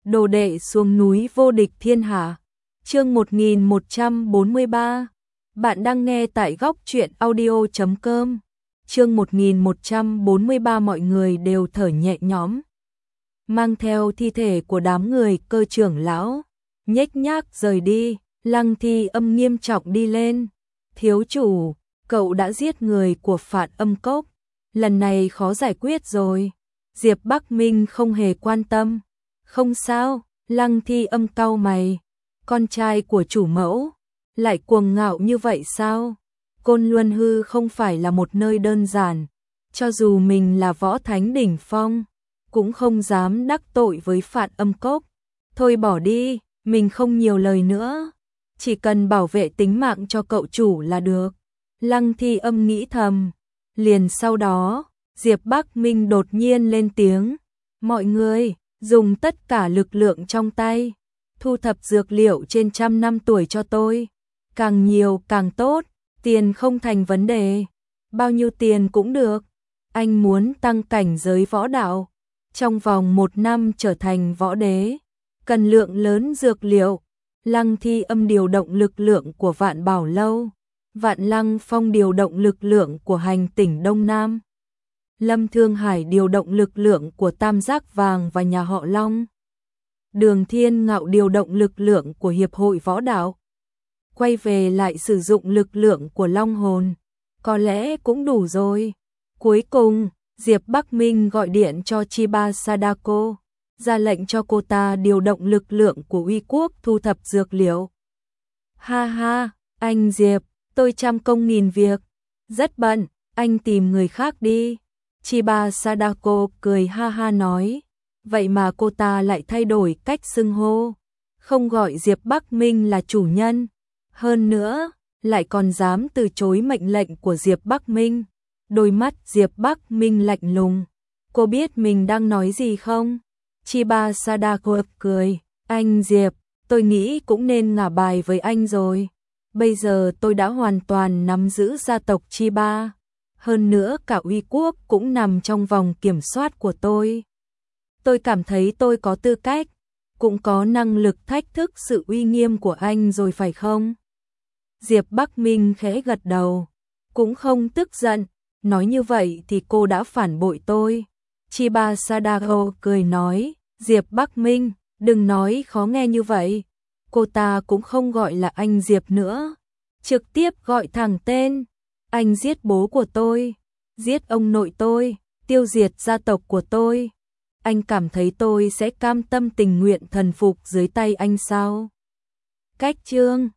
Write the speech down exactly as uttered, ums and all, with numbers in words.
Đồ đệ xuống núi vô địch thiên hạ. Chương một nghìn một trăm bốn mươi ba. Bạn đang nghe tại góc truyện audio chấm com. Chương một nghìn một trăm bốn mươi ba. Mọi người đều thở nhẹ nhõm. Mang theo thi thể của đám người Cơ trưởng lão, nhếch nhác rời đi. Lăng Thi Âm nghiêm trọng đi lên. Thiếu chủ, cậu đã giết người của Phạn Âm Cốc, lần này khó giải quyết rồi. Diệp Bắc Minh không hề quan tâm. Không sao, Lăng Thi Âm cau mày. Con trai của chủ mẫu lại cuồng ngạo như vậy sao? Côn Luân Hư không phải là một nơi đơn giản, cho dù mình là võ thánh đỉnh phong, cũng không dám đắc tội với Phạn Âm Cốc. Thôi bỏ đi, mình không nhiều lời nữa, chỉ cần bảo vệ tính mạng cho cậu chủ là được. Lăng Thi Âm nghĩ thầm. Liền sau đó, Diệp Bắc Minh đột nhiên lên tiếng. Mọi người, dùng tất cả lực lượng trong tay, thu thập dược liệu trên trăm năm tuổi cho tôi. Càng nhiều càng tốt, tiền không thành vấn đề. Bao nhiêu tiền cũng được. Anh muốn tăng cảnh giới võ đạo, trong vòng một năm trở thành võ đế, cần lượng lớn dược liệu. Lăng Thi Âm điều động lực lượng của Vạn Bảo Lâu, Vạn Lăng Phong điều động lực lượng của hành tỉnh Đông Nam, Lâm Thương Hải điều động lực lượng của Tam Giác Vàng và nhà họ Long, Đường Thiên Ngạo điều động lực lượng của Hiệp hội Võ Đạo, quay về lại sử dụng lực lượng của Long Hồn, có lẽ cũng đủ rồi. Cuối cùng, Diệp Bắc Minh gọi điện cho Chiba Sadako, ra lệnh cho cô ta điều động lực lượng của Uy Quốc thu thập dược liệu. Ha ha, anh Diệp, tôi trăm công nghìn việc, rất bận, anh tìm người khác đi. Chiba Sadako cười ha ha nói. Vậy mà cô ta lại thay đổi cách xưng hô, không gọi Diệp Bắc Minh là chủ nhân, hơn nữa lại còn dám từ chối mệnh lệnh của Diệp Bắc Minh. Đôi mắt Diệp Bắc Minh lạnh lùng. Cô biết mình đang nói gì không? Chiba Sadako cười. Anh Diệp, tôi nghĩ cũng nên ngả bài với anh rồi. Bây giờ tôi đã hoàn toàn nắm giữ gia tộc Chiba, hơn nữa cả Uy Quốc cũng nằm trong vòng kiểm soát của tôi. Tôi cảm thấy tôi có tư cách, cũng có năng lực thách thức sự uy nghiêm của anh rồi phải không? Diệp Bắc Minh khẽ gật đầu, cũng không tức giận, nói như vậy thì cô đã phản bội tôi. Chiba Sadako cười nói, Diệp Bắc Minh, đừng nói khó nghe như vậy. Cô ta cũng không gọi là anh Diệp nữa, trực tiếp gọi thẳng tên. Anh giết bố của tôi, giết ông nội tôi, tiêu diệt gia tộc của tôi. Anh cảm thấy tôi sẽ cam tâm tình nguyện thần phục dưới tay anh sao? Cách chương